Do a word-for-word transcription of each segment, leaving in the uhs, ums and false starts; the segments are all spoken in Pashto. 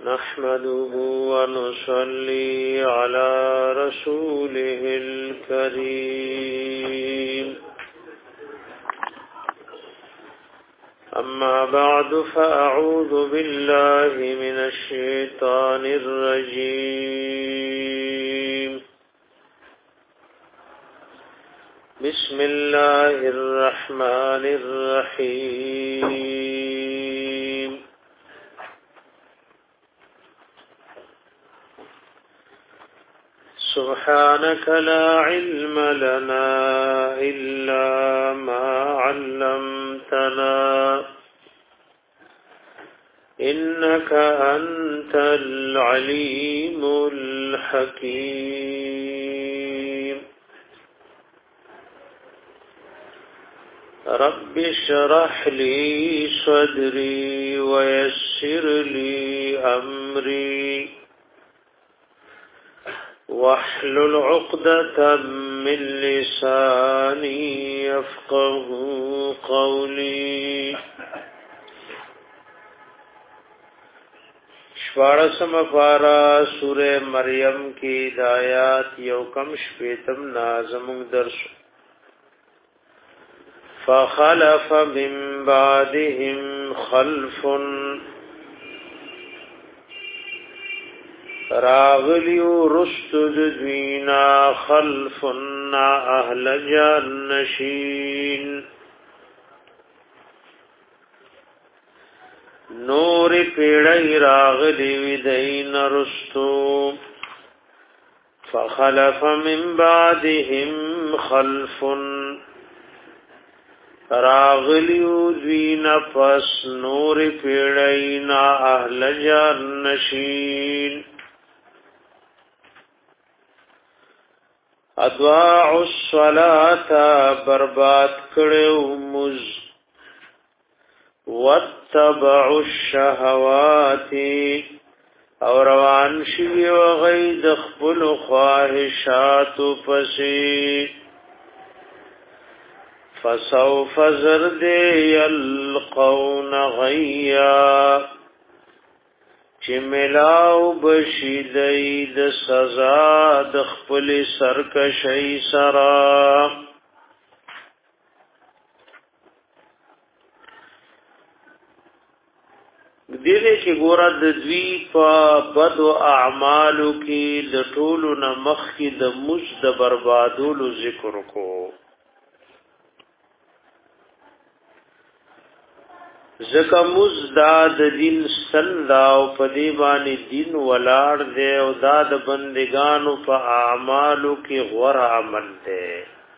نحمده ونصلي على رسوله الكريم أما بعد فأعوذ بالله من الشيطان الرجيم بسم الله الرحمن الرحيم سبحانك لا علم لنا إلا ما علمتنا إنك أنت العليم الحكيم رب اشرح لي صدري ويسر لي أمري واحلل عقدة من لساني يفقه قولي شوارسم پارا سورہ مریم کی ہدایات یو کم شپیتم نازمون درس فخلف من بعدهم خلف راغلیو رشد دوینا خلفنا اهل جانشین نور پیڑی راغلی ویدین رشتو فخلف من بعدهم خلف راغلیو دوینا پس نور پیڑینا اهل جانشین ادواع الصلاة برباد کړو مز واتبعوا الشهوات او روان شي او غید خپل خواهشات پسې فسوف زرد يلقون غيا چې ملاو بشیدای د سزا د خپل سرکشی سرا دې چې ګور د دوی په بد او اعمالو کې د ټولو نمخ کې د مجد بربادولو ذکر کو زکه مزداد دین سندا او پدی باندې دین ولاړ دی او دا د بندگانو په اعمالو کې غوړ عمل دی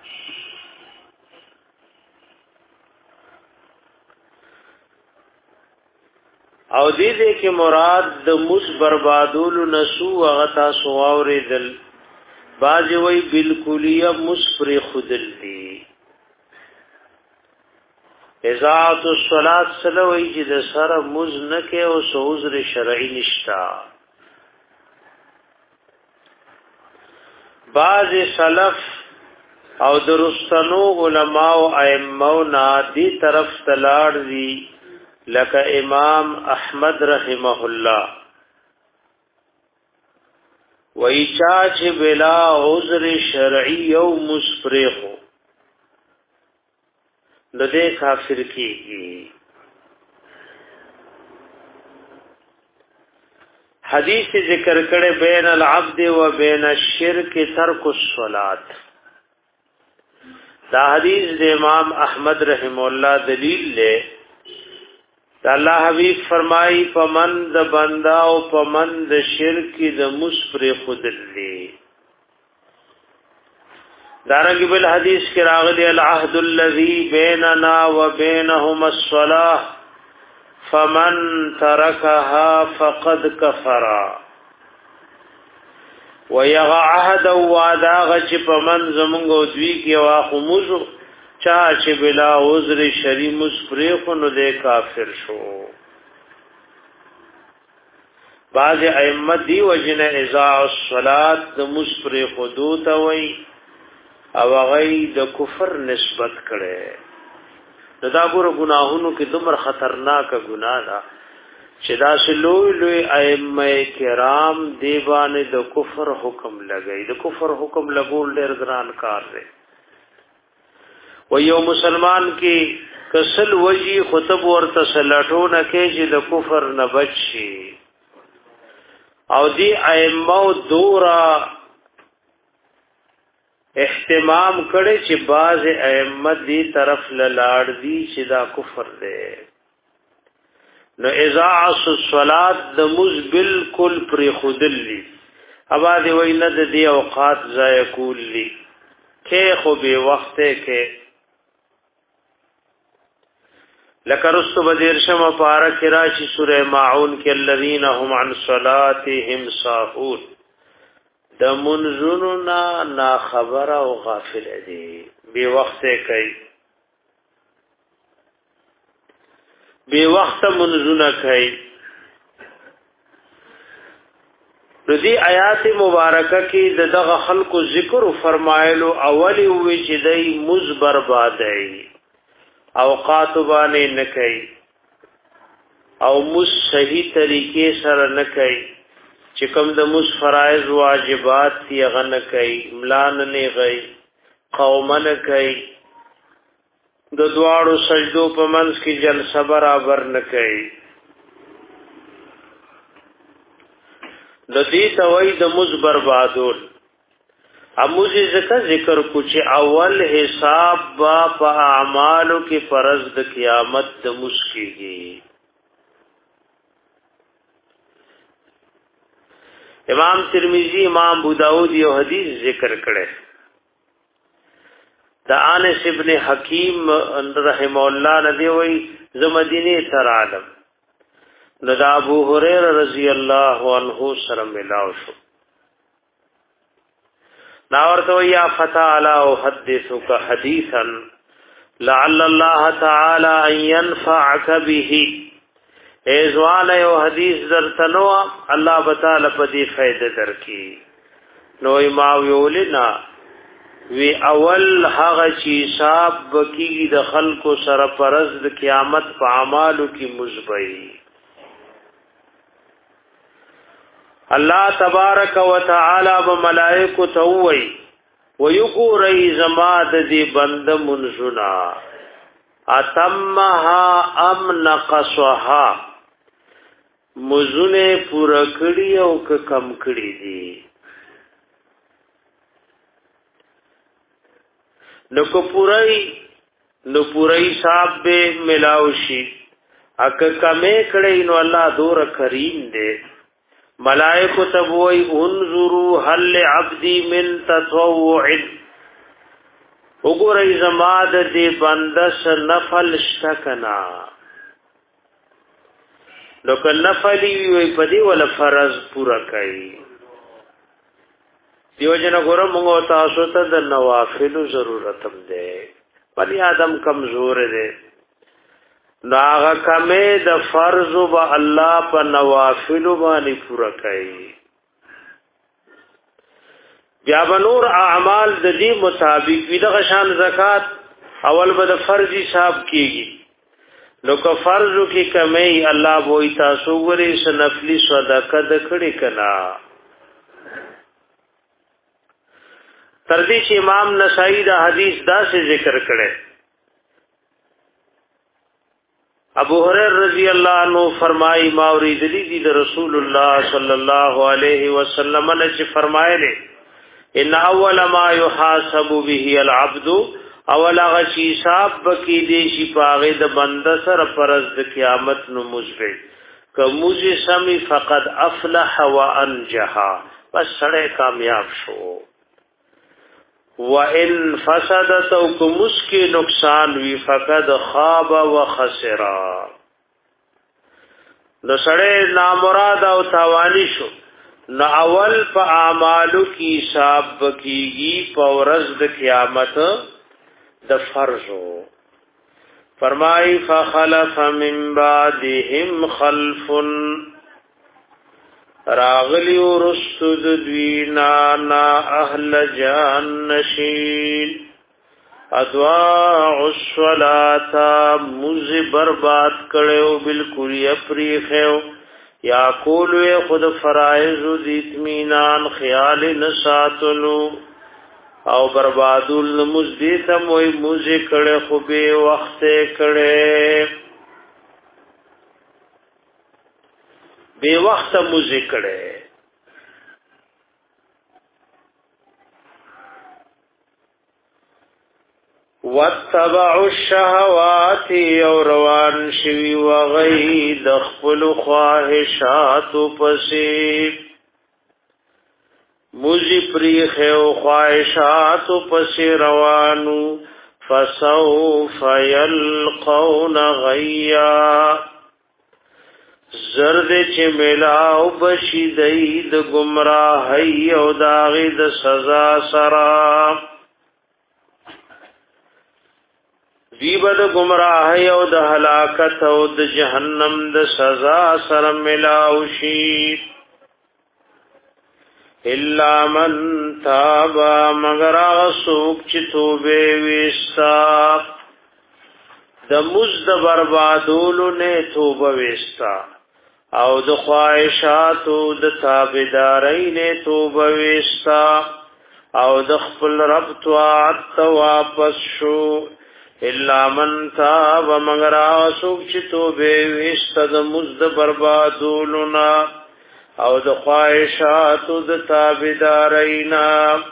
او دې دې کې مراد د مز بربادولو نسو غتا سواوریدل باج وی بالکلیه مسفر خودل دی اذاعت الصلاة سلوی چې د سره مز نکه او سوزر شرعی نشتا بعض سلف او درستنو علماء او ائمه نادی طرف تلاړ دي لکه امام احمد رحمه الله وای چا چې بلا عذر شرعی او مسفرخو لدے کافر کیږي حدیث ذکر کړه بین العبد و بین الشرک ترک الصلاۃ دا حدیث د امام احمد رحم الله دلیل له الله حبیب فرمای پمن د بندا او پمن د شرک د مسفر خودلی دارنگی بالحدیث کی راغلی العهد الذي بيننا وبينهم الصلاة فمن تركها فقد كفر ويغا عهد وعدا غچ پمن زمونږ دوی کې واخموزو چا چې بلا عذر شری مسفریق نو دے کافر شو بعض ائمه دی وجنه اذا الصلاة د مسفریق دوت وی او غي د کفر نسبت کړي دا ګور گناهونو کې دومره خطرناک ګناه ده چې دا سلوی لوی ائمه کرام دیوانه د کفر حکم لګی د کفر حکم لګول ډیر ګران کار دی و یو مسلمان کی کسل وجی خطب ورته سلټونه کې چې د کفر نه بچي او دی ائمه دورا اهتمام کړي چې باز ائمه دی طرف لاړ دي چې دا کفر دی نو اذاعس الصلات د مز بالکل پر خودلی ابا دی وینه د دی اوقات ضایع کولی کې خو به وخت کې لکه رسو بدیر شمه پارک راشی سوره ماعون کې الذين هم عن صلاتهم ساهون د منزوننا نا خبر او غافل دي بے وخت کوي بے وخت منزونه کوي د دې آیات مبارکه کې دغه خلق ذکر فرمایلو اولی وی چې دای مز بربادای اوقات باندې نه کوي او مز صحیح طریقې سره نه کوي چې کوم د مس فرایض واجبات دی غن کوي ملان نه غي قوم نه کوي د دواړو سجدو په منځ کې جلسه برابر نه کوي د دې توي د مس بربادول اموز ذکر ذکر کو چې اول حساب با په اعمالو کې فرض د قیامت د مس کېږي امام ترمذی امام ابو داود یو حدیث ذکر کړي دا انس ابن حکیم رحم الله ندی وی ز مدینه تر عالم نو دا ابو هريره رضی الله عنه سره ملاو شو نا ورته یا فتا علی احدثک حدیثا لعل الله تعالی ان ينفعك به ایزوان یو حدیث درتنو الله تعالی په دې فائدہ درکې نو ما ویولنا وی اول هغه چې حساب وکي د خلکو سره پرز د قیامت په اعمالو کې مزبئی الله تبارک وتعالى بملائکه توي ويقوري زما د دې بند منزنا اتمها ام نقصها مزونه پورا کړی او کم کړی دي نو کو پورای نو پورای صاحب به ملاوشي اک کمه کړی نو الله دور کریم دے ملائکه تبوی انظروا هل عبدی من تطوع وګورئ زما د دې بندس نفل شکنا نو که نفلی وی پدی ول فرض پورا کړي دیو جن ګور موږ تاسو ته د نوافل ضرورت هم ده بلی آدم کمزور دی ناغه کمه د فرض او الله په نوافل باندې پورا کړي بیا بنور اعمال د دې مطابق وی د غشان زکات اول به د فرض حساب کیږي نو که فرض کی کمی الله وې تاسو غري سنفلی صدقه د کړي کنا تر دې چې امام نسائی دا حدیث دا سے ذکر کړي ابو هريره رضی الله عنه فرمایي ما اوریدلی دي د رسول الله صلی الله علیه وسلم نے چې فرمایله ان اول ما يحاسب به العبد اول غشی حساب بکی دی شي پاغه د بند سره پرز د قیامت نو مزبه کومز سمی فقد افلح وانجح بس سره کامیاب شو وان فسدت او کومز کې نقصان وی فقد خاب وخسر نو سره نامراد او تاوانی شو نو اول په اعمالو کې حساب بکیږي په ورځ د قیامت د فرضو فرمای فخلف من بعدهم خلف راغلی ورسد دوینا نا اهل جهنشین ادواع الصلاة مز برباد کړو بالکل یفریخو یا کولو خود فرائض د اطمینان خیال نساتلو او بربادول مزدیت موی موزی کڑے خوبی وقت کڑے بے وقت موزی کڑے واتبعوا الشهوات او روان شوی وغید خپل خواهشات پسې موزی پریخ او خواهشات پسې روانو فسوف يلقون غیا زرد چې ملاو بشي د گمراهي او داغه د سزا سره دیبد گمراهی او د هلاکت او د جهنم د سزا سره ملاوشي الا من تاب مگر اسوک چې توبه وستا د مزد بربادولو نه توبه وستا او د خواهشاتو د تابعدارۍ نه توبه وستا او د خپل رب طاعت واپس شو الا من تاب مگر اسوک چې توبه وستا د مزد بربادولنا او د خواهشاتو د تابعدارینا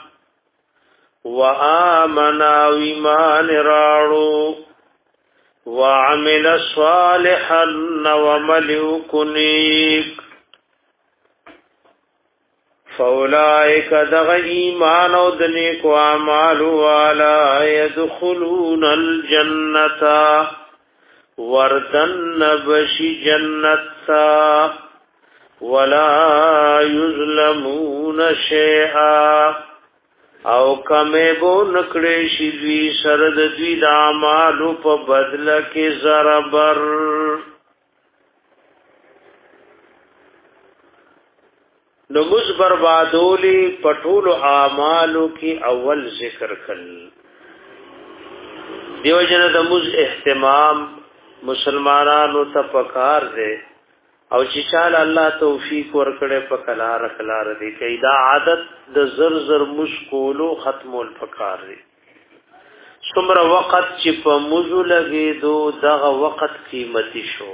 وآمنا ایمان راړو وعمل صالحا وملئ فاولائک دغ ایمان او د نیکو اعمال والا يدخلون الجنه وردن بشی جنتا ولا یظلمون شیئا او کمه بو نکړې شي دوی سره د دوی د اعمالو په بدله کې زربر نو مز بربادولی پټول اعمالو کې اول ذکر کړل دیو جن د مز اهتمام مسلمانانو ته پکار دے او چې چال الله توفیق ورکړي په کلار کلار دی کیدا عادت د زر زر مشکولو ختمول پکار دی څومره وخت چې په مزو لګي دو دغه وخت قیمتي شو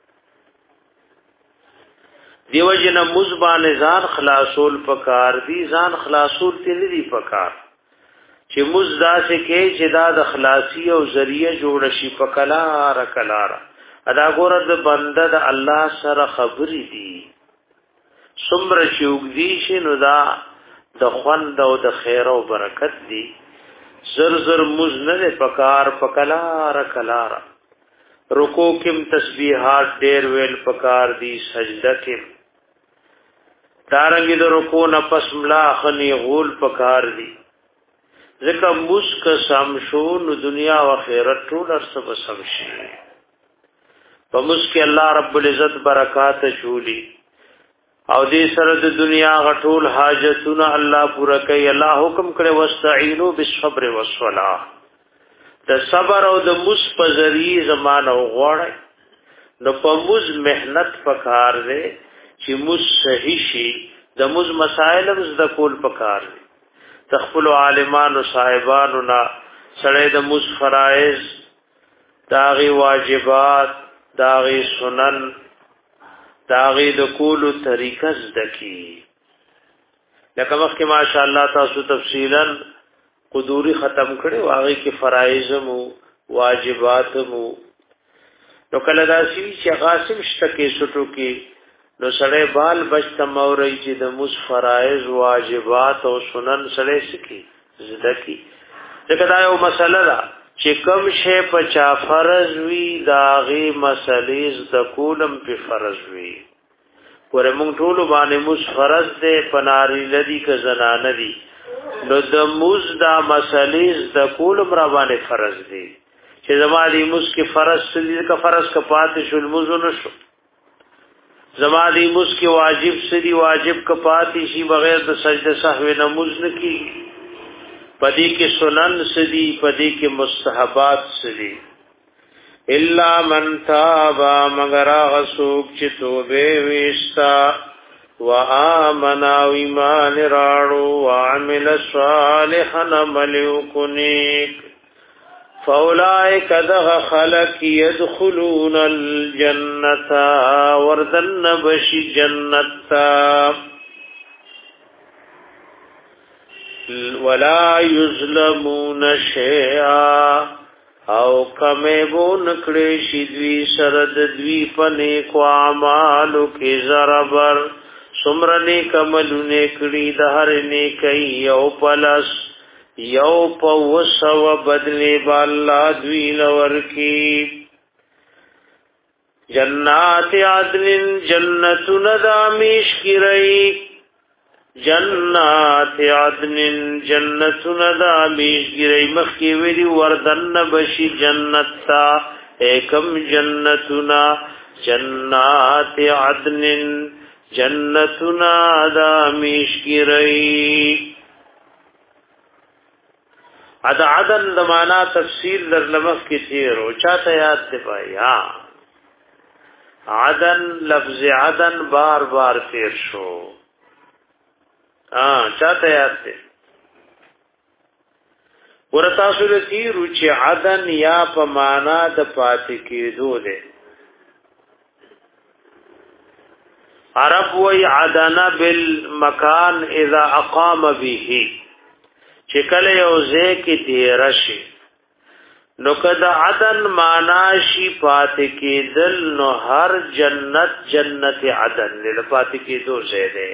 دیو جن مزبان ځان خلاصول پکار دی ځان خلاصول تل دی پکار چې مزدا سے کې چې دا د خلاصي او ذریعہ جوړ شي پکلار کلار ادا ګور د بنده د الله سره خبرې دي څومره چې وګدي شي نو دا د خوند او د خیر او برکت دي زر زر مز نه پکار پکلار کلار رکوع کې تسبیحات ډېر ویل پکار دي سجده کې دارنګي د رکوع نه پس ملا خني غول پکار دي ځکه مسک سم شو نو دنیا او آخرت ټول سره سم شي په مسک الله رب العزت برکات شولي او دې سره د دنیا غټول حاجتونه الله پورا کوي الله حکم کړي واستعینوا بالصبر والصلاه د صبر او د مس په ذریعہ زمانه غوړای نو په مز مهنت پکار دی چې مز صحیح شي د مز مسائل د کول پکار دی تخفل عالمان و صاحبانو نا سړی د مز فرائض داغي واجبات داغي سنن داغي د کولو طریقه زدکی لکه مخکې ماشاءالله تاسو تفصیلا قدوری ختم کړي واغې کې فرایض مو واجبات مو نو کله داسي چې غاسم شته کې سټو کې نو سړی بال بچ تموري چې د مس فرایض واجبات او سنن سړی سکی زدکی ځکه دا یو مسله ده چې کوم شی په چا فرض وي داغي مسلې د کولم په فرض وي ور موږ ټول باندې مس فرض ده پناری لدی ک زنانه دي نو د موز دا مسلې د کولم را باندې فرض دي چې زما دی موز کې فرض سړي کا فرض کا پات شول موز نشو زما دی موز کې واجب سړي واجب کا پات شي بغیر د سجده سهو نماز نه کی پدی کې سنن سدي پدی کې مستحبات سدي الا من تاب مگر غسوک چې توبه وستا وآمن ایمان راړو وعمل صالحا مليكنيك فاولئک دغ خلق يدخلون الجنه وردن بشي جنتا ولا يظلمون شيئا او کمه بون کړي شي دوی سرد دوی پنه کو اعمالو کې زربر سمرنه کملونه کړي د هر نه کوي او پلس یو پوسو بدلی بالا دوی لور کی جنات عدن جنت ندامیش کی رئی جنات عدن جنت ندامیش کی رئی مخی ویلی وردن بشی جنتا ایکم جنتنا جنات عدن جنتنا دامیش کی رئی ادا عدن دمانا تفسیر در لمخ کی تیر او چاہتا یاد دی پائی ہاں عدن لفظ عدن بار بار تیر شو ہاں چاہتا یاد دی ورطا صورتی روچی عدن یا پمانا دا پاتی کی دو دے عرب وی عدن بالمکان اذا اقام بیہی چکل یوزے کی تیرشی نو کدا عدن معناشی پاتی کی دل نو ہر جنت جنت عدن لیل پاتی کی دو زیدے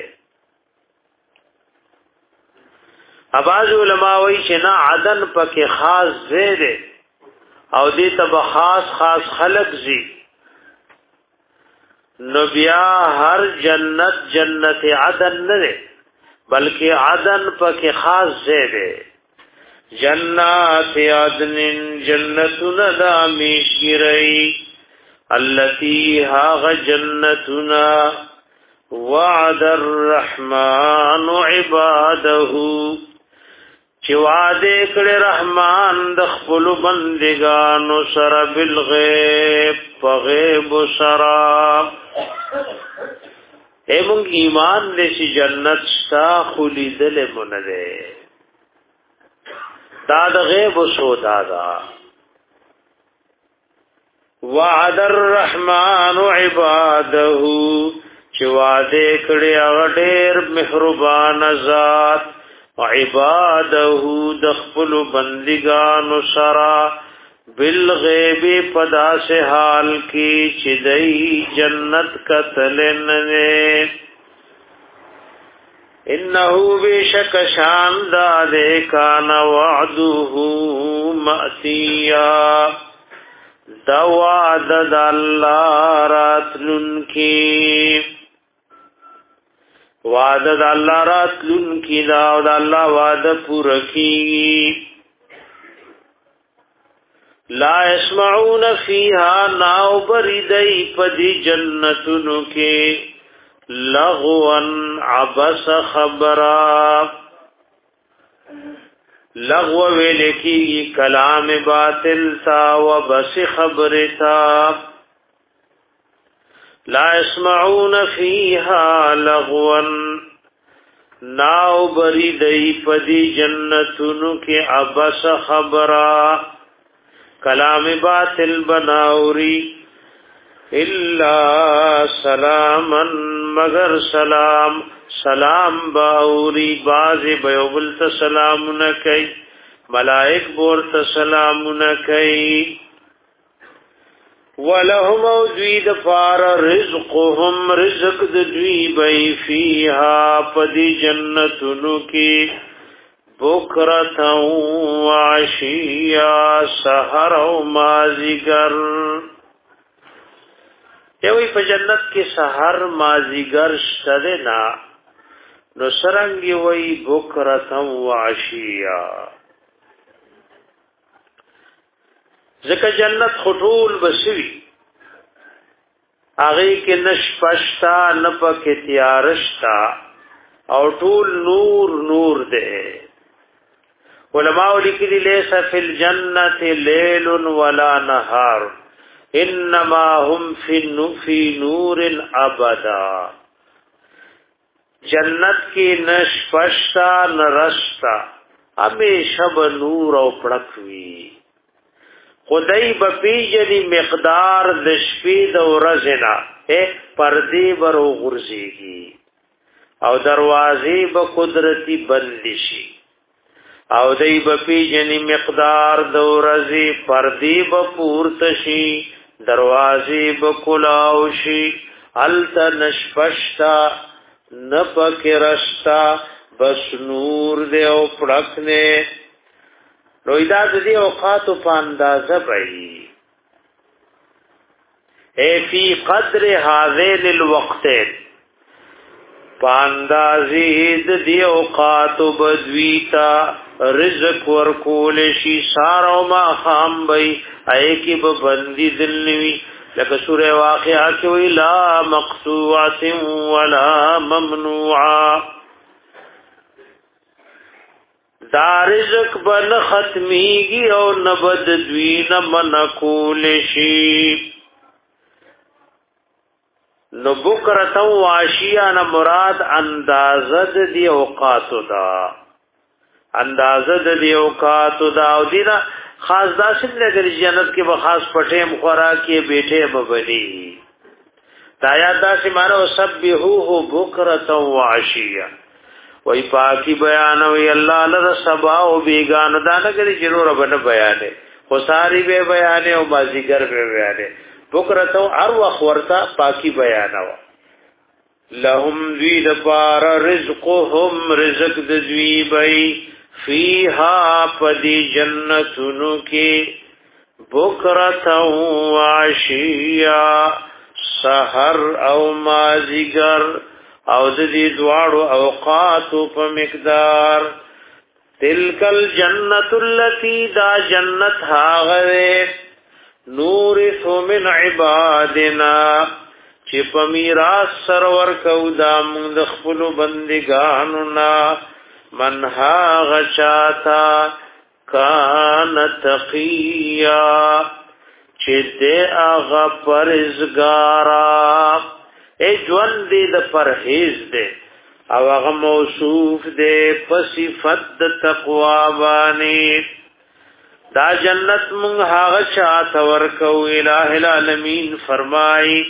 اباز علماء وی چنا عدن پاکی خاص زیدے او دیتا بخاص خاص خلق زی نو بیا ہر جنت جنت عدن نرے بلکہ عدن پاکی خاص زیدے جنات عدن جنتنا دامیش کی رئی اللتی ہاغ جنتنا وعد الرحمن عبادہو چی وعدے کڑے رحمان دخپل بندگانو سر بالغیب فغیب سراب اے مونگ ایمان دے سی جنت ستا خولی دل مندے داد غیب سو دادا وعد الرحمن عباده چی وعدے کڑی اغدیر محربان ذات وعباده دخپل بندگان سرا بالغیب پدا سے حال کی چدئی جنت قتلننے انہو بیشک شان دادے کان وعدہو مأتیا دا وعد دا اللہ راتلن کی وعد دا اللہ راتلن کی دا دا اللہ وعد پورکی لا يسمعون فيها ناو بریدئی پدی جنتنو کے لغوا عبس خبرا لغو ویلکی کلام باطل تا و بس خبر تا لا يسمعون فيها لغوا ناو بریدئی پدی جنتنو کے عبس خبرا کلام باطل بناوری الا سلاما مگر سلام سلام باوری باز بیوبلت سلام نکی ملائک بورت سلام نکی ولهم اوزوید فار رزقهم رزق دوی بی فیها پدی جنتنو کی بکرتا وعشیا سحر و مازیگر یوی په جنت کې سحر مازیگر شته نا نو سرنګي وی بکرتا وعشیا ځکه جنت خطول بسوي هغه کې نشپشتا نه پکې تیارشتا او ټول نور نور ده علماء لیکلي ليس في الجنه ليل ولا نهار انما هم في نور ابدا. جنت کی نشفشتا نرشتا ہمیشہ بنور او پڑکوی. خدای بپیجنی مقدار د شپې د ورځنا اے پردی برو غرزیږي او دروازې به قدرتی بند شي او دای بپیجنی مقدار د ورځې پردی به پورته شي دروازې به کلاو شي الت نشفشتا نپکرشتا بس نور دے او پڑکنے رویدہ دی اوقات په اندازه بئی اے فی قدر هذین الوقتین پاندازی دی اوقات بدویتا رزق ورکول شی سارو ما خام بئی اے کی ببندی دلنوی لکه سورہ واقعہ کې وی لا مقطوعه ولا ممنوعه دا رزق بن ختمیږي او نبد دوی نه منکول شي. نو بکرته واشیا نه مراد اندازه دی اوقات دا اندازه دی اوقات دا او دینه خاص داسن لگر جنت کے بخاص پٹھیم خوراکی بیٹھے ببنی تایات داسی مانو سبحوه بکرتا و عشیا وی پاکی بیانوی اللہ لر سباو بیگانو دانگری جنو ربن بیانے خساری بے بیانے و بازیگر بے بیانے بکرتا و اروخ ورتا پاکی بیانو لهم دوی دپار رزقهم رزق دوی بی فیہا پدی جنتونو کی بکرتا و عشیا سحر او مازیگر او دی دوارو اوقاتو پا مقدار تلک الجنت اللتی دا جنت هاغوے نورثو من عبادنا چی پا میراث سرور کو دا من دخپلو بندگانونا من ها غچاتا کان تقیا چه دے آغا پرزگارا اے جوان دے دا پرہیز دے او آغا موصوف دے پصفت دا تقوابانی دا جنت منگ ها غچاتا ورکو الہ العالمین فرمائی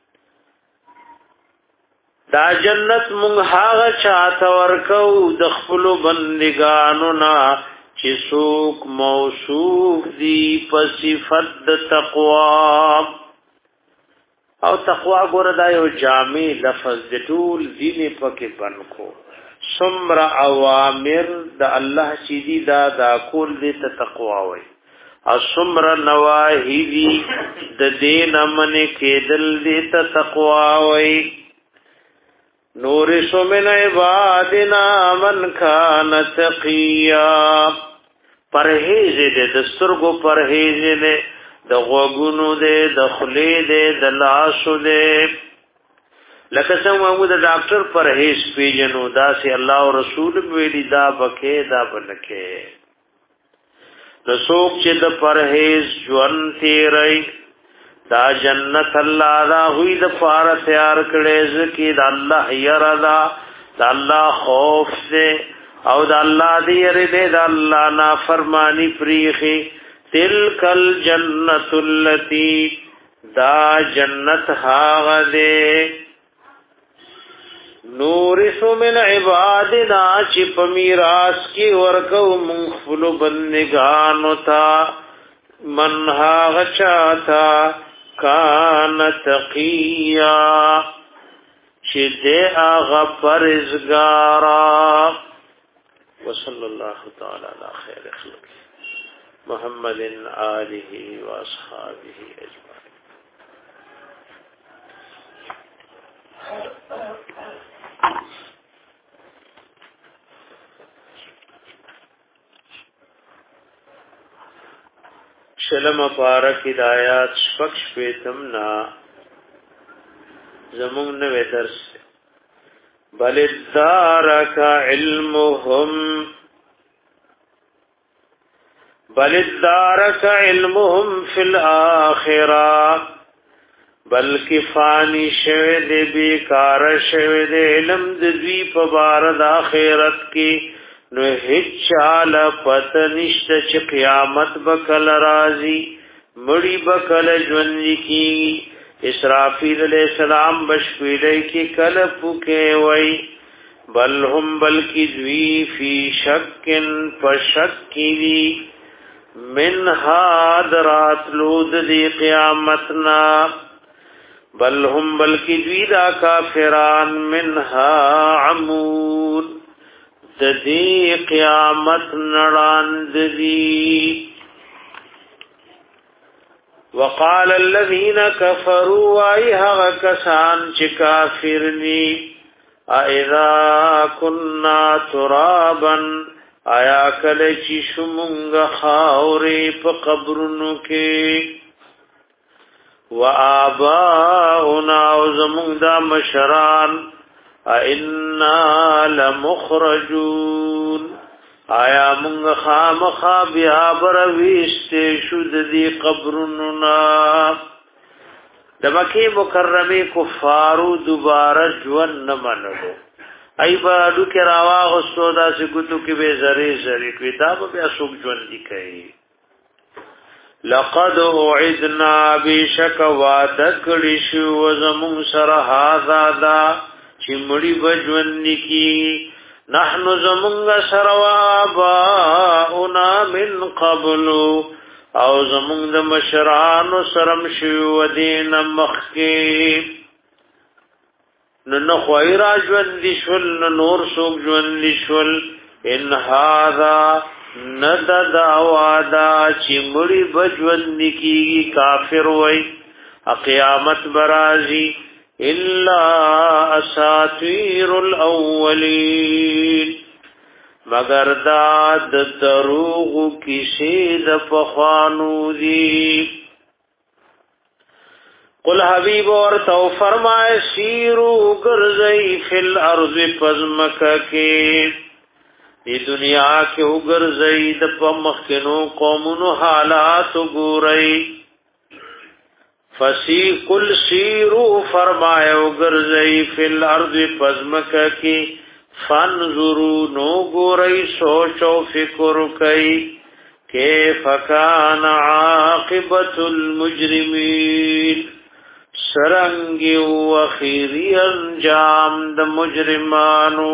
دا جنت مونږ هغه چاته ورکو د خپل بندګانو نا چې څوک موصوف دي په صفت د تقوا او تقوا ګور دا یو جامع لفظ د ټول دین پکې بنکو سمر اوامر د الله چې دي دا دا کول دې ته تقوا وای او سمر نواهی دي د دین امن کېدل دې ته تقوا وای نورث من عبادنا من کان تقیا پرهیز دې د سترګو پرهیز دې د غوګونو دې د خلې دې د لاسو دې لکه څنګه موږ د ډاکټر پرهیز پیژنو دا سي الله او رسول ویلي دا بکې دا بلکې د څوک چې د پرهیز ژوند تیري دا جنت الله دا ہوئی د پار تیار کړي زکی د الله یرا د الله خوف دې او د الله دې یری دې د الله نافرمانی پریخي تلک الجنت التي دا جنت هاغه دې نورث من عبادنا چې په میراث کې ورکو مخفل بندگانو تا من هاغه چاته کان تقیا چې دې هغه پرهیزګارا وصلی الله تعالی علی خیر خلق محمد آله و اصحابہ اجمعین. شلم پارک ہدایات شپکش پیتمنا زمون نوے درس بل ادارک علمهم بل ادارک علمهم فی الاخرہ بلکی فانی شوه دی بیکار شوه دی علم دی په بار د آخرت کی نو هیڅ چال پت نشت چې قیامت بکل رازی مړی بکل ژوند کی اسرافیل علیہ السلام بشویلې کی کل پوکې وای بل هم بلکی دوی فی شکن فشکی من حادرات لود دی قیامتنا بل هم بلکی دوی دا کافران منها عمود دی قیامت نڑاند دی وقال الذين كفروا ايها كسان چ کافرنی اذا كنا ترابا آیا کله چې شومنګ خاورې په قبرونو کې وآباؤنا وزمون دا مشران ائنا لمخرجون آیا مونږ خامخا بیا برويشته شود دی قبرنا د مکه مکرمه کفارو دوباره ژوند نه منلو ای با دو کې راوا غوستو دا سګتو کې به زری زری کتاب بیا څوک ژوند دی کوي لقد وعدنا بشک وعدکړی شو زمون سره هاذا دا چې مړی بجوند کی نحنو زمونږ سره واباؤنا من قبل او زمونږ د مشرانو سرم شو دین مخکی نو نو خوایرا ژوند شول نور سوق ژوند شول ان هاذا ند دعوادا چې مړی بجوند کی کافر وای قیامت برازی الا اساطیر الاولین مگر دا د دروغ کیسې د پخوانو دي قل حبیب اور تو فرمائے سیرو گرزئی فی الارض پزمک کے دی دنیا کے اگرزئی د پمخنو قومونو حالات گورئی فسی کل سیرو فرمائے اگرزئی فی الارض پزمک کی فانظرو نو گورئی سوچو فکر کئی کیف کان عاقبت المجرمین سرنگی و خیری انجام د مجرمانو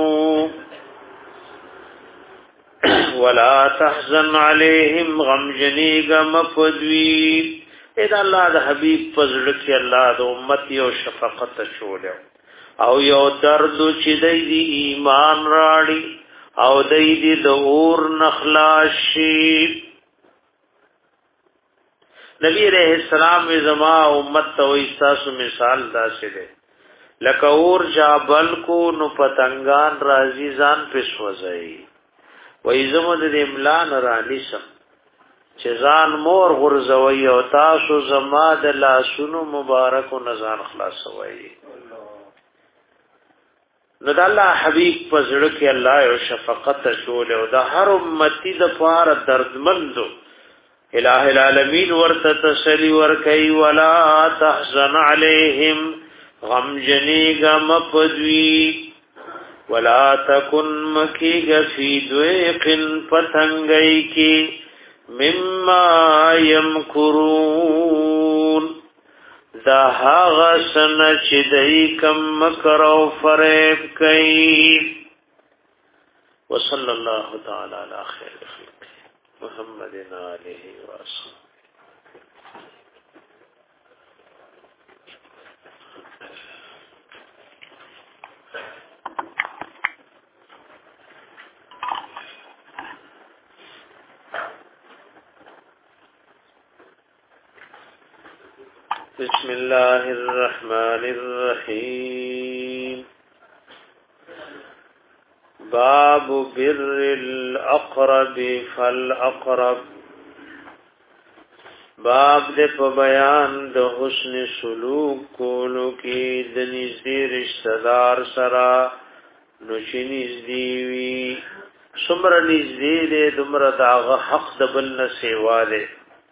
ولا تحزن علیہم غم جنیگم پدوی اذا اللہ دا حبیب پزړه کې الله د امت یو شفقت چولیو او یو درد چې دی دی ایمان راړي او دی دی د اور نخلاشی نبی علیہ السلام زما امت ته ایستاسو مثال داسې دی لکه اور جابل کو نو پتنګان راځي ځان پسوځي وای زمو د املان رانی سم چې ځان مور غرزوي او تاسو زما د لاسونو مبارک او نزان خلاصوي نو د الله حبیب پزړه کې الله او شفقت شول او د هر امتی د فار دردمندو الہ العالمین ورته تسلی ورکي ولا تحزن علیہم غم جنی غم پدوی ولا تکن مکی فی ضیق پتنگئی کی مما یمکرون دا هغه سن چې دای کم مکر او فریب کوي وصلی الله تعالی علی خیر خلق محمد علیه وسلم بسم الله الرحمن الرحيم باب بر الاقرب فالاقرب باب د په بیان د حسن سلوک کولو کې د نږدې رشتہ دار سره نو چې نږدې وي سمر نزدې دې دمر داغه حق د بل نه سیوا ده.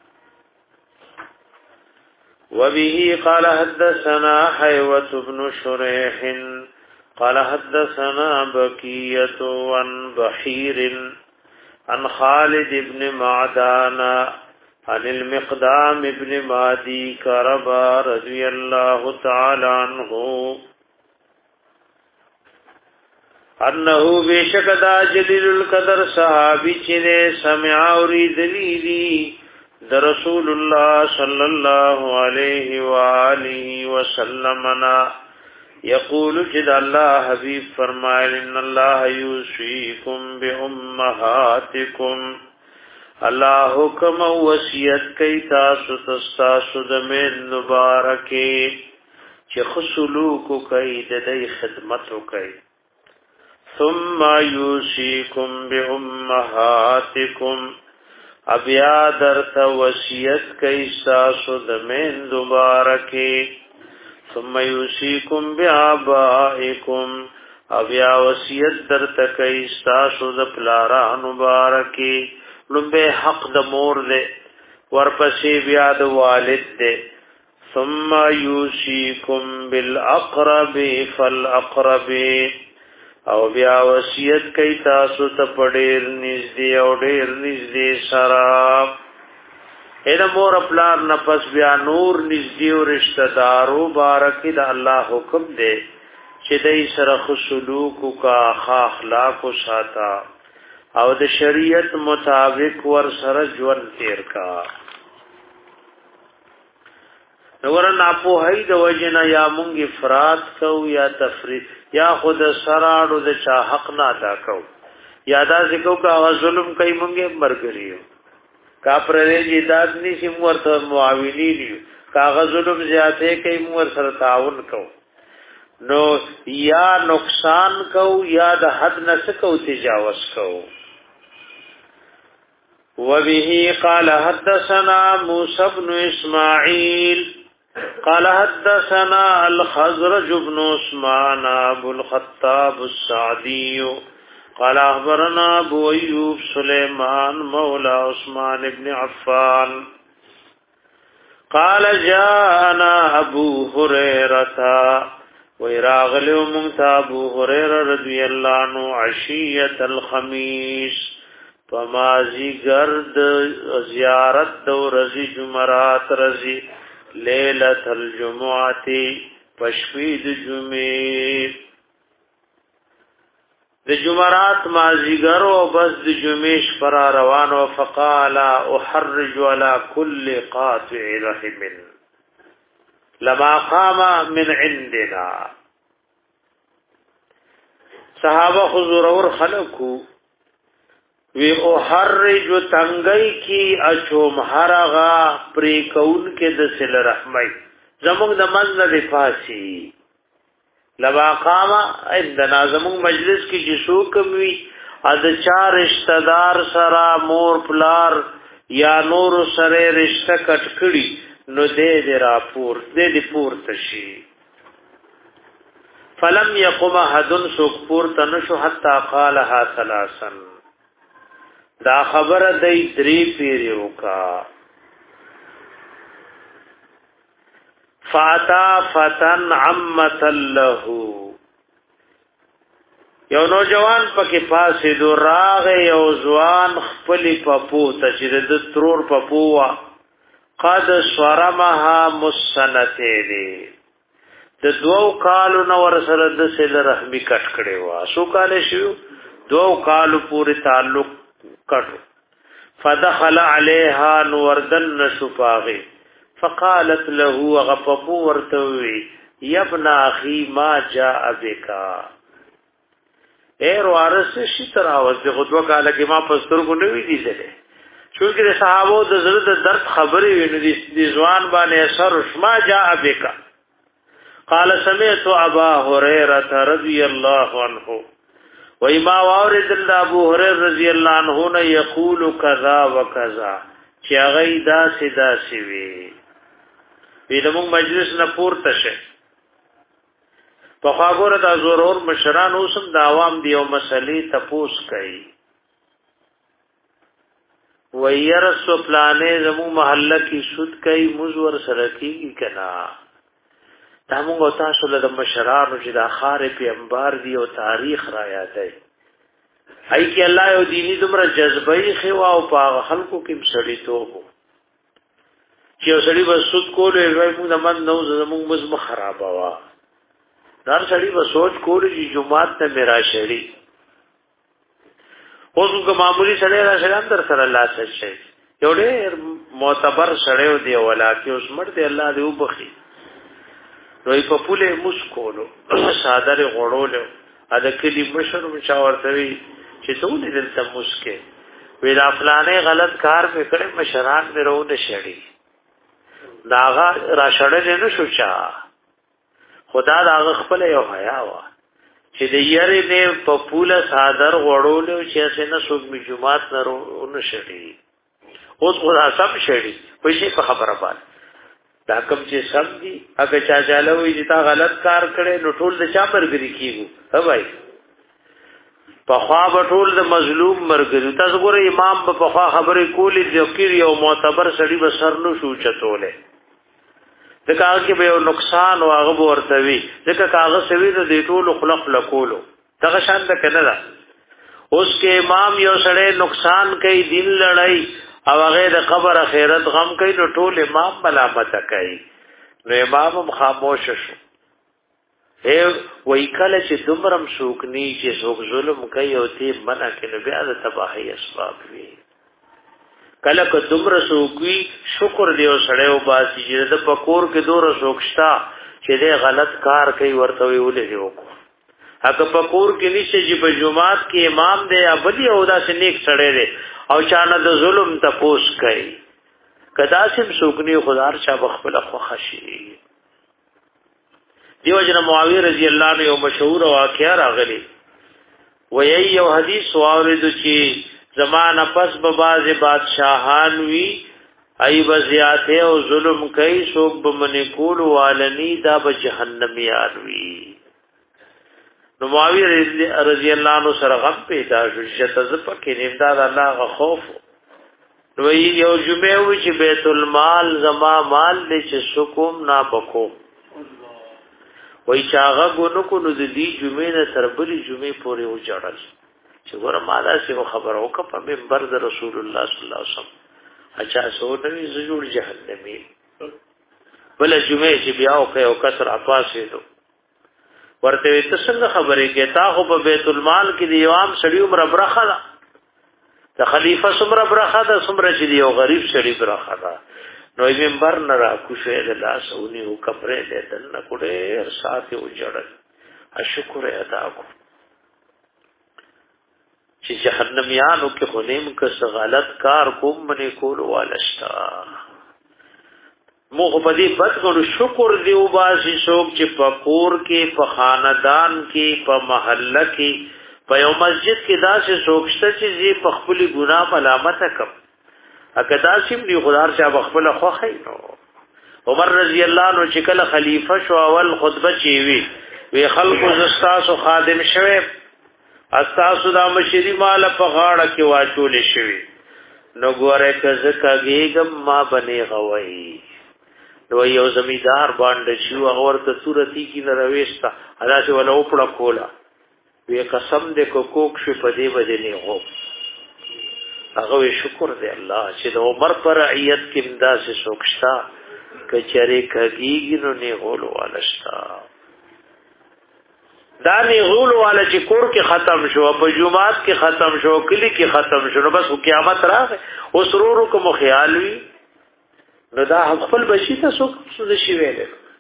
وبه قال حدثنا حيوة بن شريح قال حدثنا بكية عن بحير عن خالد بن معدان عن المقدام بن مادي كربا رضي الله تعالى عنه انه بشکدا جلیل القدر صحابی چنے سمع اوریدلی دی در رسول الله صلی الله علیه و آله وسلمنا یقول جد الله حبیب فرمائے ان الله یوصیکم بامهاتکم الله حکم وصیت کئ تاسو تاسو د مین مبارکه چې خسلوک کئ د دې خدمت وکئ ثم یوصیکم بامهاتکم ابیا درت وصیت کئ تاسو د مین مبارکه ثم یوصیکم بآبائکم ابیا وصیت درت کئ تاسو د پلاران مبارکه لمبه حق د مور دے ورپسې بیا د والد دے ثم یوصیکم بالاقرب فالاقرب او بیا وصیت کئ تاسو ته پډیر نږدې او ډیر نږدې سره اې د مور پلار نه پس بیا نور نږدې او رشتہ دارو بارک د الله حکم دے چې دای سره خسلوک کا اخلاق او ساته او د شریعت مطابق ور سره ژوند تیر کا نور نه په هی د وجنه یا مونږ افراط کو یا تفریط یا خود سراړو د چا حق نه ادا کو یا دا ذکر کا ظلم کوي مونږه مرګریو کا پرې جیدات نشي ورته معاونی دی کاغذ ظلم زیاته کوي مور سره تعاون کو نو یا نقصان کو یا د حد نس کو تجاوز کو. وبه قال حدثنا موسى بن إسماعيل قال حدثنا الخزرج بن عثمان أبو الخطاب السعدي قال أخبرنا أبو أيوب سليمان مولى عثمان بن عفان قال جاءنا أبو هريرة وإراغل ومنت أبو هريرة رضي الله عنه عشية الخميس فمازی گرد زیارت دو رزی جمعرات رزی لیلت الجمعاتی پشفید جمعی د جمعرات مازی گرو بس د جمعیش پر روانو فقال احرج على كل قاطع رحم لما قام من عندنا صحابه حضور اور خلقو وی او حرج تنگئی کی اچوم حرغا پری کون کے د سل رحمی زمون د من نه فاسی لبا قاما عندنا زمون مجلس کی جسو کمی اد چار رشتہ دار سرا مور پلار یا نور سره رشتہ کټکړي نو دې دې را پور دې دې پور تشي فلم يقم احد سوق پور تنشو حتا قالها ثلاثا دا خبر دای درې پیری وکا فاتا فتن عمت له یو نوجوان پکې پاسې دو راغ یو ځوان خپل پپو ته چې د ترور پپو وا قد صرمها مسنته د دوو کالو نو ور سره د سل رحمی کټ کړي وا سو کال شو دوو کالو پورې تعلق کټو فدخل عليها نوردن نشفاغي فقالت له غففو ورتوي يا ابن اخي ما جاء بك اے وارث شتر اواز د غدوه کاله کې ما پسترګو نه وی دي دله چونکه د صحابو د زړه د درد خبرې ویني دي ځوان باندې اثر ما جاء بك قال سمعت ابا هريره رضي الله عنه وما وارد ابو هريره رضی الله عنه نے یقول کذا وکذا چې هغه دا سدا سی وی دمو مجلس نه پورته شه په خبره د زورور مشران اوسم د عوام دی او مسلې تپوس کوي ويرس پلانې زمو محله کې سود کوي مزور سره کیږي کنا دا موږ تاسو له مشرانو چې د خار پیغمبر دی او تاریخ را یادای ای کی الله یو دیني دمر جذبې خو او په خلکو کې سړی ته چې سړی به سود کولې وای موږ د من نو زموږ مزم خراب وا دا سړی به سوچ کولې چې جمعات ته میرا شری اوس کوم معمولی سړی را شران در سره الله څه شي یو ډېر معتبر سړی دی ولا کې اوس مړ دی الله دې وبخي نو په پوله مسکولو ساده غړول ا د کلی مشر مشاورتوي چې څو دې دلته مسکه وی دا فلانه غلط کار وکړي مشران مې روونه شړی داغه را شړل نه شو چا خدا داغه خپل یو حیا وا چې د یاري نه په پوله صادر غړول چې اسنه سوق می جمعات نه روونه شړی اوس خدا سم شړی په شي په خبره باندې دا کوم چې سم دي هغه چا چاله وي چې تا غلط کار کړي نو ټول د چا مرګري کیږي ها بھائی په خوا بټول د مظلوم مرګري تاسو ګوره امام په خوا خبرې کولې د کیر یو معتبر سړي به سر نو شو چتوله د کاغذ کې به یو نقصان او هغه ورته وي ځکه کاغذ سوي د دې ټولو خلق لکولو دغه شان ده کنه دا اوس کې امام یو سړی نقصان کوي دین لړای او هغه د قبر اخرت غم کوي نو ټول امام ملامت کوي نو امام هم خاموش شو اے وای کله چې دمرم شوکني چې څوک ظلم کوي او تی منع کړي بیا د تباہی اسباب وي کله که دمر شوکوي شکر دی او سړی او باسي چې د پکور کې دور شوکشتا چې د غلط کار کوي ورته ویولې دی وکړه هغه پکور کې نشه چې په جمعات کې امام دی یا بلی او داسې نیک سړی دی او چانه د ظلم تپوس کوي کدا سم شوکني خدار چا بخبل خو خشي دیو جن معاویه رضی الله عنه یو مشهور واقعا راغلی وایي یو حدیث واورید چې زمانہ پس به باز بادشاہان وی ای بزیاته او ظلم کوي سوق بمنی کول والنی دا به جهنميان وی نو معاویه رضی الله عنه سره غم پیدا شو چې تزپ کې نیمدار الله غ خوف نو یو جمعه و چې بیت المال زما مال دې چې سکوم نا بکو وای چاغه غونو کو نو دې جمعه نه تربلی جمعه پورې و جړل چې ګوره ما دا څه خبر او په منبر د رسول الله صلی الله علیه وسلم اچھا سو نوې زجور جهنمی بل جمعه چې بیا او او کسر اپاسې دو ورته ته څنګه خبرې کې تا خو په بیت المال کې دی عام سړی عمر برخه ده د خلیفہ سمره برخه ده سمره چې دی یو غریب سړی برخه ده نو یې منبر نه را کوشه د لاس اونې او کپره دې دنه کوډه ساتي او جوړل شکر ادا کو چې جهنميانو کې خونیم کس غلط کار کوم منی کول والشتا مو په دې بدګړو شکر دی او باسي څوک چې په کور کې په خاندان کې په محله کې په یو مسجد کې داسې څوک شته چې زی په خپل ګناه ملامت کم اګه داسیم دی خدای چا خپل خوخی نو عمر رضی الله عنه چې کله خلیفہ شو اول خطبه چی وی وی خلق زستاسو خادم شوه استاسو د مشری مال په غاړه کې واچول شوی نو ګوره کزه کګیګم ما بنې غوي نو یو زمیدار باندې شو هغه ورته صورتي کې درويستا ادا چې ولا وپړه کولا وی قسم دې کو کوک شو په دې باندې نه هو هغه شکر دې الله چې د عمر پر رعیت کې امداسه سوکشتا کچره کګیږي نو نه غول والشتا دا نه غول والا چې کور کې ختم شو په جمعات کې ختم شو کلی کې ختم شو نو بس قیامت راغی اوس ورو کوم خیال وی نو دا خپل بشي ته څوک څه شي ویل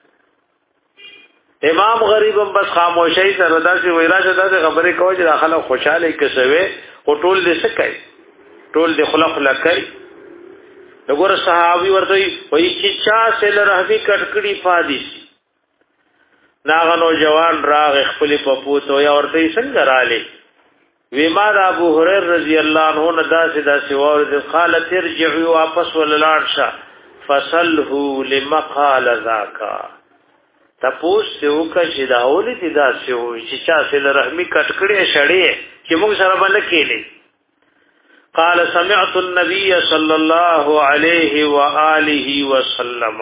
امام غریبم بس خاموشي سره داسې ویراشه داسې خبرې کوي چې داخله خوشاله کسوي او ټول دې سکای ټول دې خلق لکای وګوره صحابي ورته وایي چې چا سل رهبي کټکړي فادي ناغه نوجوان راغ خپل په پوتو یا ورته څنګه رااله وی ما د ابو هريره رضی الله عنه نه داسې داسې ورته قال ترجع واپس وللارشا فصله لمقال ذاکا تپوس یو کا چې دا ولې دي دا چې چا سل رحمی کټکړي شړې چې موږ سره باندې کېلې قال سمعت النبي صلى الله عليه وآله وسلم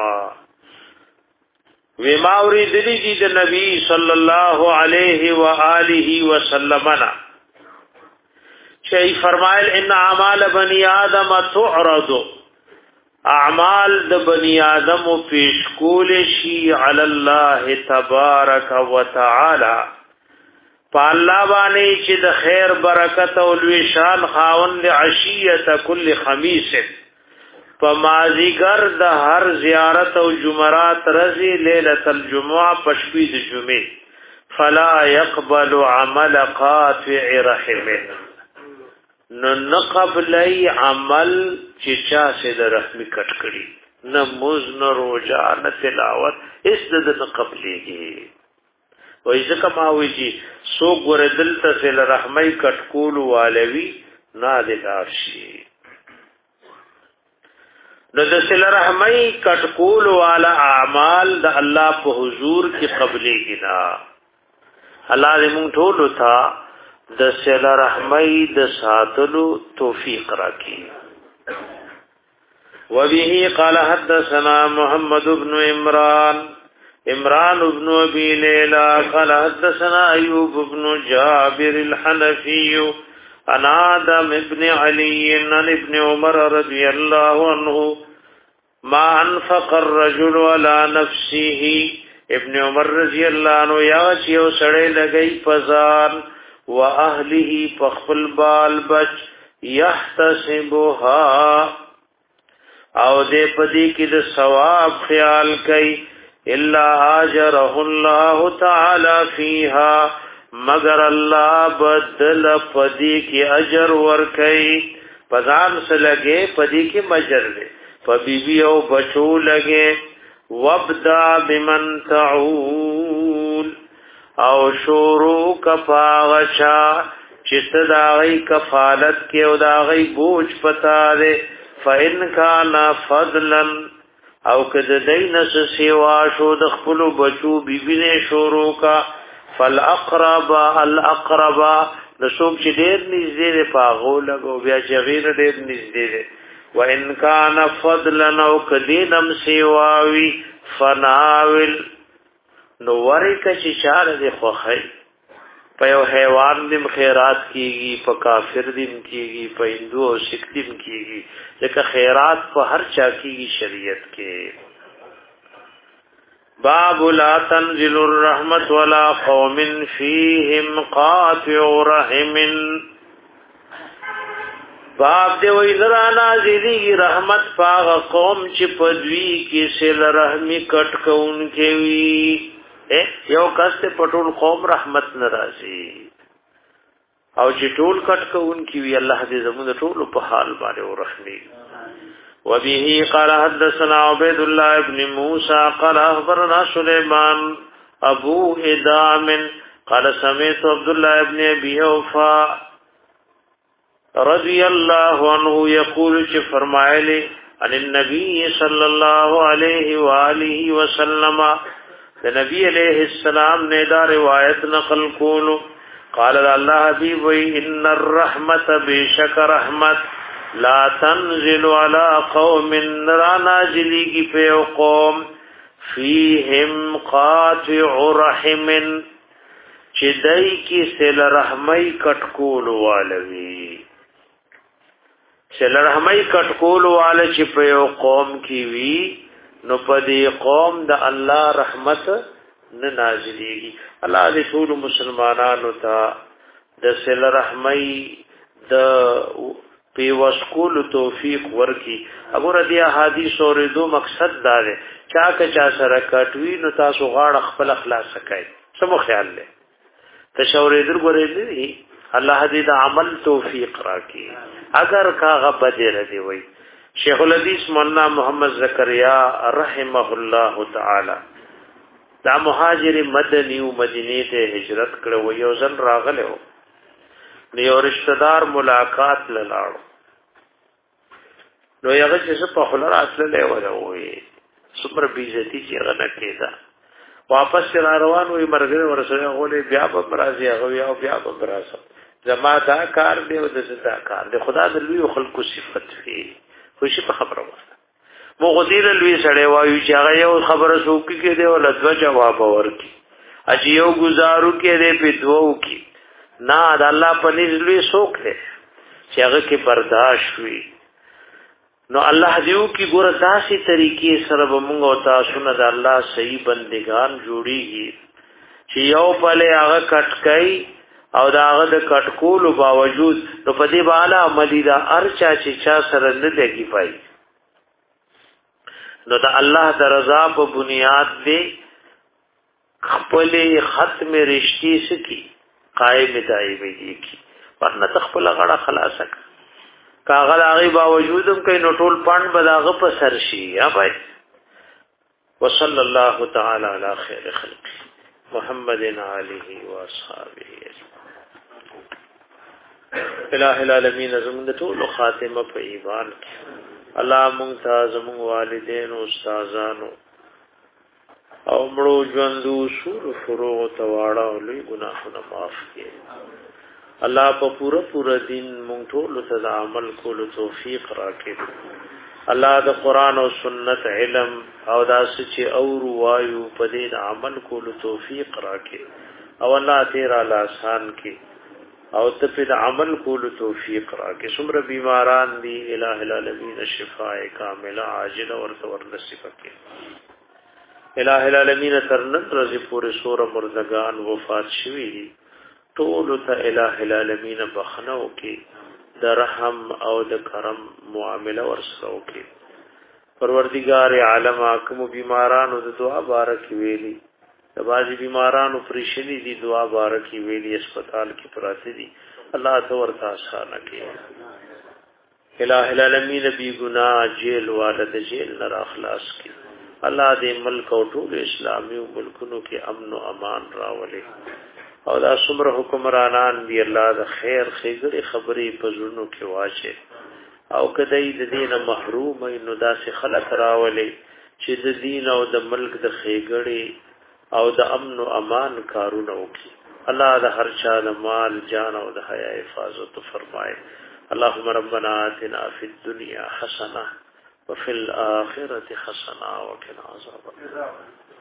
وما اوریدلی دی د نبی صلی الله علیه و آله وسلم نا چي فرمایل ان اعمال بني آدم تعرض اعمال د بني آدم پیش کول شي علی الله تبارک وتعالى فالله باندې چې د خیر برکت او لوی شان خاوند عشیه کل خمیس فمازیګر د هر زیارت او جمعرات رضی ليله الجمعه پشپی د جمعه فلا يقبل عمل قاطع رحم نو نقبلای عمل چې چا سه د رحم کټ کړي نه موز نه روزه نه تلاوت اس د نقبلېږي وای ځکه ما وی چې سو ګور دلته سه رحمای کټ کول والوی نه دلار شي نو د سل رحمی کټکول والا اعمال د الله په حضور کې قبلې کنا الله دې مونږ ټول ته د سل رحمی د ساتلو توفیق راکړي وبه قال حدثنا محمد بن عمران عمران بن ابي ليلى قال حدثنا ايوب بن جابر الحنفي عن آدم ابن علي عن ابن عمر رضي الله عنه ما انفق الرجل على نفسه ابن عمر رضی الله عنه یا چې یو سړی لګی فزان واهله فخل بال بچ يحتسبها او دې پدې کې د ثواب خیال کوي الا اجره الله تعالی فيها مگر الله بدل پدی کی اجر ورکئی پدان سے لگے پدی کی مجر دے فبیبی او بچو لگے وابدا بمن تعول او شروع کفاغشا چت داغی کفالت کے او داغی بوجھ پتا دے فإن کان فضلا او کد دینس سیوا شو دخپلو بچو بیبی نے شروع کا فالاقرب الاقرب نسوک چې ډېر نږدې دی پاغو لګو بیا چې غیر ډېر نږدې دی وان کان فضلا او کدینم سیواوی فناول نو ورک چې چار دی خوخی په یو حیوان دیم خیرات کیږي په کافر دیم کیږي په هندو او سکھ دیم کیږي ځکه خیرات په هر چا کیږي شریعت کې باب لا تنزل الرحمت ولا قوم فيهم قاطع رحم باب دی وی لرا نازلی رحمت پاغ قوم چې پدوی کې سل رحمی کټ کون کې وی یو کس ته پټول قوم رحمت ناراضي او چې ټول کټ کون کې وی الله دې زموږ ټول په حال باندې ورحمي وبه قال حدثنا عبيد الله بن موسى قال اخبرنا سليمان ابو ادام قال سمعت عبد الله بن ابي اوفا رضي الله عنه يقول چې فرمایلی ان النبي صلى الله عليه واله وسلم د نبی علیہ السلام نے دا روایت نقل کولو قال الله حبيب ان الرحمه بشك رحمت لا تنزل على قوم نازلی کی په قوم فيهم قاطع رحم چې دای کی سل رحمی کټکول والوی سل رحمی کټکول وال چې په قوم کی وی نو په دې قوم د الله رحمت نه نازلیږي الله دې ټول مسلمانانو ته د سل رحمی د پی وسکول توفیق ورکی اگر دی احادیث اوریدو مقصد دا دی چا که چا سره کټوی نو تاسو غاړه خپل اخلاص کوي سمو خیال لې تشوریدل ګورې دی الله دې د عمل توفیق راکړي اگر کاغه بدر دی وای شیخ الحدیث مولانا محمد زکریا رحمه الله تعالی دا مهاجر مدنی او مدینه ته هجرت کړو و یو ځل راغله نو رشتہ دار ملاقات لاله نو هغه چې په خلر اصله له وروي سپر بیزتی چې غنه کېدا واپس را روان وي مرګ ورسره غولې بیا په برازي هغه بیا بیا په برازه زما دا کار دی او د دا کار دی خدا د لوی خلقو صفت وی خوشي په خبره وره مو غدیر لوی سړی وایو چې هغه یو خبره سوکي کې دی او لږ جواب ورکي اجي یو گزارو کې دی په دوو کې نه د الله په نس لوی سوک دی چې هغه کې برداشت وي نو الله دیو کی ګور داسي طریقې سره موږ او تاسو نه د الله صحیح بندگان جوړیږي چې یو پله هغه کټکای او دا هغه د کټکول باوجود نو په دې بالا عملی دا ارچا چې چا سره نه لګي پای نو دا الله د رضا په بنیاد دې خپل ختم رشتي سکی قائم دایمي دي کی ورنه تخپل غړه خلاصک کاغذ هغه باوجودم کوي نو ټول پاند بداغه په سر شي یا بھائی وصلی الله تعالی علی خیر خلق محمد علیه و اصحابہ الہ العالمین زموږ ټول خاتمه په ایمان الله ممتاز مون والدین او استادانو او مړو ژوندو سور فروغ تواړه او لوی ګناهونه معاف کړي الله په پورا پورا دین مونږ ټول ته عمل کولو توفیق راکړي الله د قران او سنت علم او داس چې اور وایو په دې عمل کولو توفیق راکړي او الله تیر علی آسان کې او ته په عمل کولو توفیق راکړي څومره بیماران دي الہ العالمین شفاء کامله عاجله ورته ورنصیب کړي الہ العالمین ترنن رضی پورې سور مردگان وفات شوی دي ټول ته الہ العالمین بخنو کې د رحم او د کرم معامله ورسره وکړي پروردگار عالم حکم بیمارانو د دعا بارک ویلي د بازي بیمارانو پریشنی دي دعا بارک ویلي هسپتال کې پراته دي الله ته ورته آسان کړي الہ العالمین بی گناہ جیل والد جیل نر اخلاص کړي الله دې ملک او ټول اسلامي ملکونو کې امن او امان راولي او دا څومره حکمرانان دی الله د خیر خیګړي خبرې په زړونو کې واچي او کدی د دینه محروم نو داسې خلک راولي چې د دین او د ملک د خیګړي او د امن او امان کارونه وکړي الله د هر چا د مال جان او د حیا حفاظت فرمایي اللهم ربنا آتنا فی الدنيا حسنه وفي الاخره حسنه وقنا عذاب النار